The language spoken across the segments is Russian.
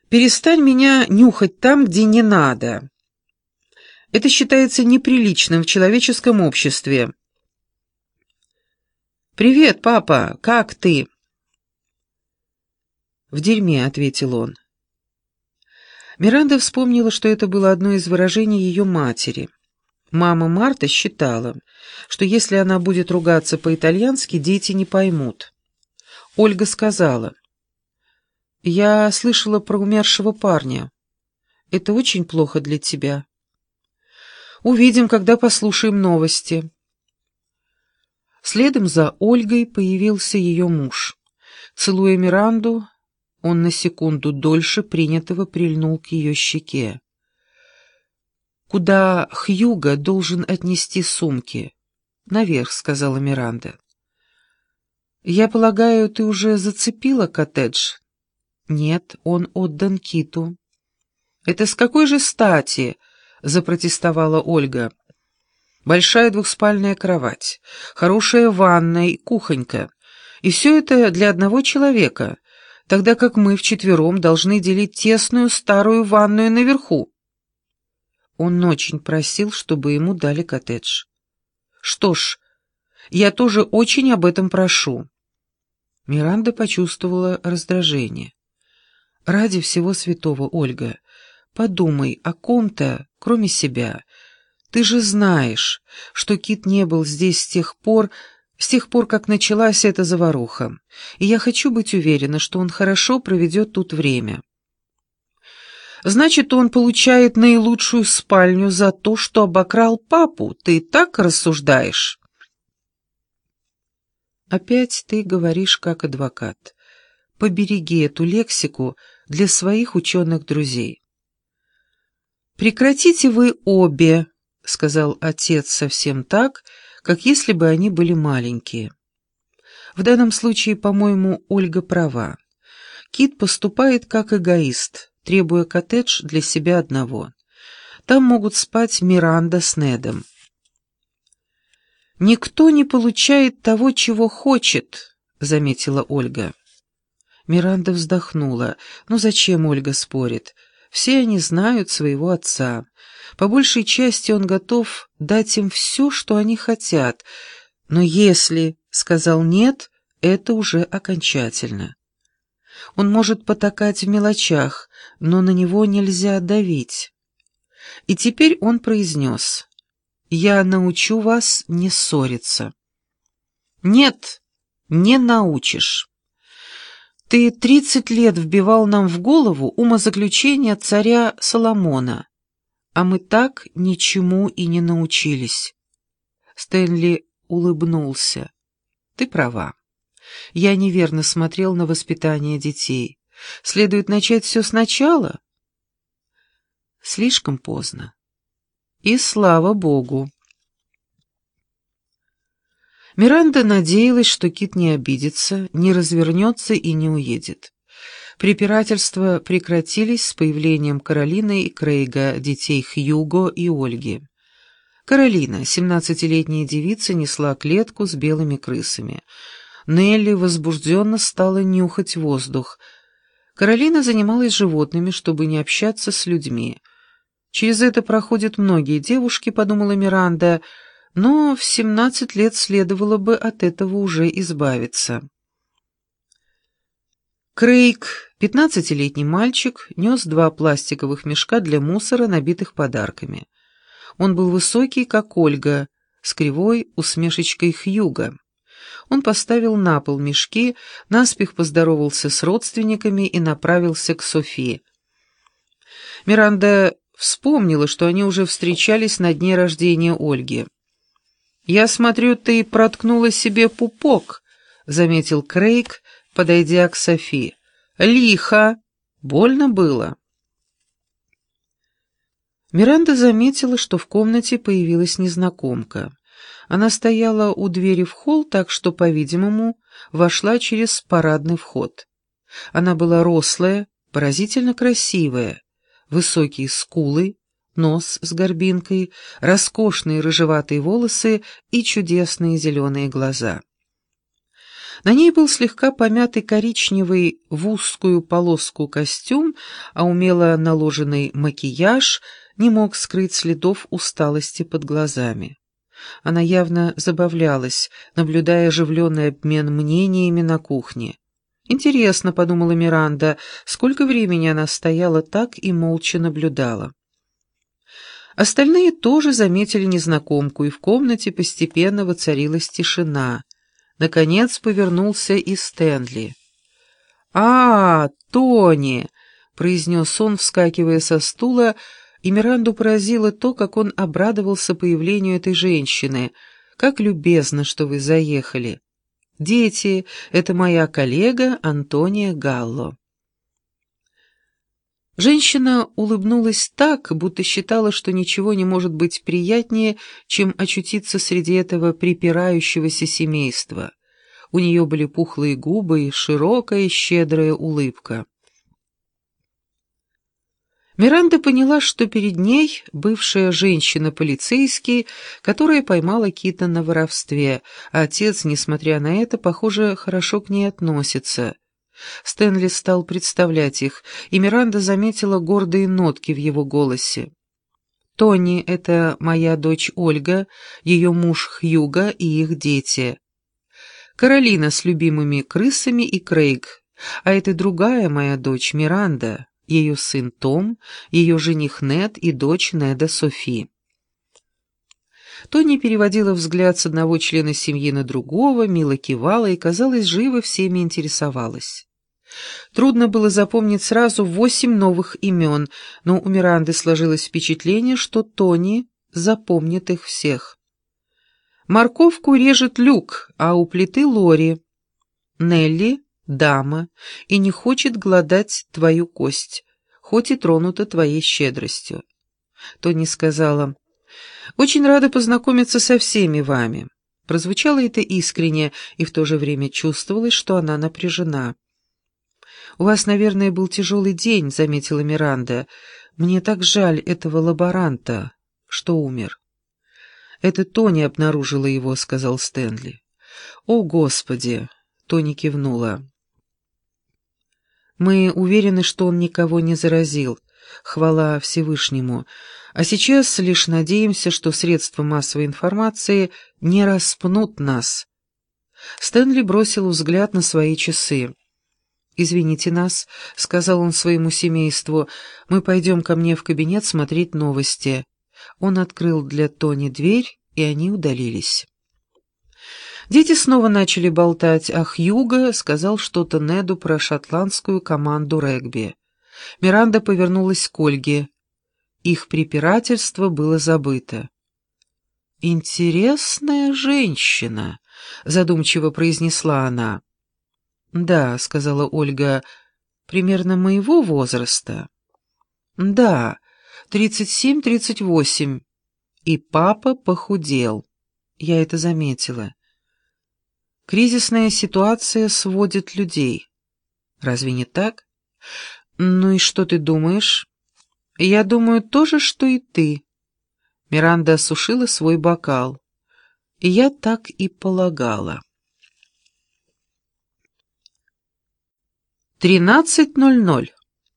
Перестань меня нюхать там, где не надо. Это считается неприличным в человеческом обществе. «Привет, папа, как ты?» «В дерьме», — ответил он. Миранда вспомнила, что это было одно из выражений ее матери. Мама Марта считала, что если она будет ругаться по-итальянски, дети не поймут. Ольга сказала: «Я слышала про умершего парня. Это очень плохо для тебя. Увидим, когда послушаем новости». Следом за Ольгой появился ее муж. Целуя Миранду, он на секунду дольше принятого прильнул к ее щеке. «Куда Хьюго должен отнести сумки?» «Наверх», — сказала Миранда. «Я полагаю, ты уже зацепила коттедж?» «Нет, он отдан Киту». «Это с какой же стати?» — запротестовала Ольга. «Большая двухспальная кровать, хорошая ванная и кухонька. И все это для одного человека, тогда как мы вчетвером должны делить тесную старую ванную наверху». Он очень просил, чтобы ему дали коттедж. «Что ж, я тоже очень об этом прошу». Миранда почувствовала раздражение. «Ради всего святого, Ольга, подумай о ком-то, кроме себя. Ты же знаешь, что Кит не был здесь с тех пор, как началась эта заваруха, и я хочу быть уверена, что он хорошо проведет тут время». «Значит, он получает наилучшую спальню за то, что обокрал папу? Ты так рассуждаешь?» «Опять ты говоришь как адвокат. Побереги эту лексику для своих ученых друзей». «Прекратите вы обе», — сказал отец совсем так, как если бы они были маленькие. В данном случае, по-моему, Ольга права. Кит поступает как эгоист, требуя коттедж для себя одного. Там могут спать Миранда с Недом. «Никто не получает того, чего хочет», — заметила Ольга. Миранда вздохнула. «Ну зачем Ольга спорит? Все они знают своего отца. По большей части он готов дать им все, что они хотят. Но если сказал «нет», это уже окончательно. Он может потакать в мелочах, но на него нельзя давить». И теперь он произнес: «Я научу вас не ссориться». «Нет, не научишь. Ты 30 лет вбивал нам в голову умозаключение царя Соломона, а мы так ничему и не научились». Стэнли улыбнулся. «Ты права. Я неверно смотрел на воспитание детей. Следует начать все сначала?» Слишком поздно. И слава Богу. Миранда надеялась, что Кит не обидится, не развернется и не уедет. Препирательства прекратились с появлением Каролины и Крейга, детей Хьюго и Ольги. Каролина, 17-летняя девица, несла клетку с белыми крысами. Нелли возбужденно стала нюхать воздух. Каролина занималась животными, чтобы не общаться с людьми. «Через это проходят многие девушки», — подумала Миранда, но в 17 лет следовало бы от этого уже избавиться. Крейг, 15-летний мальчик, нес 2 пластиковых мешка для мусора, набитых подарками. Он был высокий, как Ольга, с кривой усмешечкой Хьюго. Он поставил на пол мешки, наспех поздоровался с родственниками и направился к Софии. Миранда вспомнила, что они уже встречались на дне рождения Ольги. «Я смотрю, ты проткнула себе пупок», — заметил Крейг, подойдя к Софи. «Лихо! Больно было?» Миранда заметила, что в комнате появилась незнакомка. Она стояла у двери в холл, так что, по-видимому, вошла через парадный вход. Она была рослая, поразительно красивая, высокие скулы, нос с горбинкой, роскошные рыжеватые волосы и чудесные зеленые глаза. На ней был слегка помятый коричневый в узкую полоску костюм, а умело наложенный макияж не мог скрыть следов усталости под глазами. Она явно забавлялась, наблюдая оживленный обмен мнениями на кухне. «Интересно», — подумала Миранда, — сколько времени она стояла так и молча наблюдала. Остальные тоже заметили незнакомку, и в комнате постепенно воцарилась тишина. Наконец повернулся и Стэнли. «А, Тони!» — произнес он, вскакивая со стула, и Миранду поразило то, как он обрадовался появлению этой женщины. «Как любезно, что вы заехали. Дети, это моя коллега Антония Галло». Женщина улыбнулась так, будто считала, что ничего не может быть приятнее, чем очутиться среди этого припирающегося семейства. У нее были пухлые губы и широкая и щедрая улыбка. Миранда поняла, что перед ней бывшая женщина-полицейский, которая поймала Кита на воровстве, а отец, несмотря на это, похоже, хорошо к ней относится. Стэнли стал представлять их, и Миранда заметила гордые нотки в его голосе. «Тони — это моя дочь Ольга, ее муж Хьюго и их дети. Каролина с любимыми крысами и Крейг, а это другая моя дочь Миранда, ее сын Том, ее жених Нед и дочь Неда Софи». Тони переводила взгляд с одного члена семьи на другого, мило кивала и, казалось, живо всеми интересовалась. Трудно было запомнить сразу 8 новых имен, но у Миранды сложилось впечатление, что Тони запомнит их всех. Морковку режет Люк, а у плиты Лори. Нелли — дама, и не хочет глодать твою кость, хоть и тронута твоей щедростью. Тони сказала: «Очень рада познакомиться со всеми вами». Прозвучало это искренне, и в то же время чувствовалось, что она напряжена. «У вас, наверное, был тяжелый день», — заметила Миранда. «Мне так жаль этого лаборанта, что умер». «Это Тони обнаружила его», — сказал Стэнли. «О, Господи!» — Тони кивнула. «Мы уверены, что он никого не заразил. Хвала Всевышнему. А сейчас лишь надеемся, что средства массовой информации не распнут нас». Стэнли бросил взгляд на свои часы. «Извините нас», — сказал он своему семейству, — «мы пойдем ко мне в кабинет смотреть новости». Он открыл для Тони дверь, и они удалились. Дети снова начали болтать, а Хьюго сказал что-то Неду про шотландскую команду регби. Миранда повернулась к Ольге. Их препирательство было забыто. «Интересная женщина», — задумчиво произнесла она. «Да», — сказала Ольга, — «примерно моего возраста». «Да, 37-38. И папа похудел. Я это заметила. Кризисная ситуация сводит людей. Разве не так? Ну и что ты думаешь?» «Я думаю то же, что и ты». Миранда осушила свой бокал. И я так и полагала. 13:00.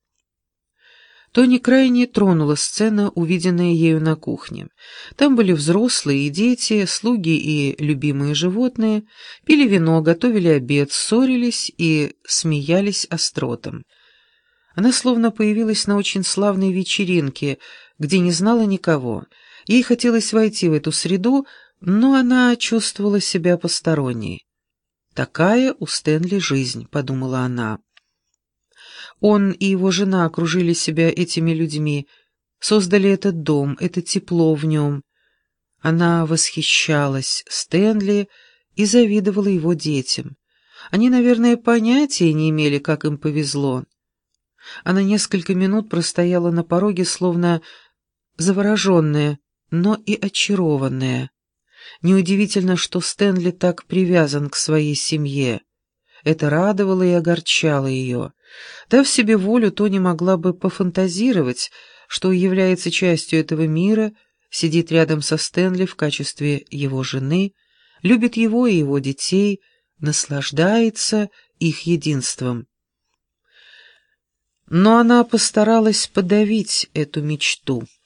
Тони крайне тронула сцена, увиденная ею на кухне. Там были взрослые и дети, слуги и любимые животные, пили вино, готовили обед, ссорились и смеялись остротом. Она словно появилась на очень славной вечеринке, где не знала никого. Ей хотелось войти в эту среду, но она чувствовала себя посторонней. «Такая у Стэнли жизнь», — подумала она. Он и его жена окружили себя этими людьми, создали этот дом, это тепло в нем. Она восхищалась Стэнли и завидовала его детям. Они, наверное, понятия не имели, как им повезло. Она несколько минут простояла на пороге, словно завороженная, но и очарованная. Неудивительно, что Стэнли так привязан к своей семье. Это радовало и огорчало ее. Дав себе волю, Тони могла бы пофантазировать, что является частью этого мира, сидит рядом со Стэнли в качестве его жены, любит его и его детей, наслаждается их единством. Но она постаралась подавить эту мечту.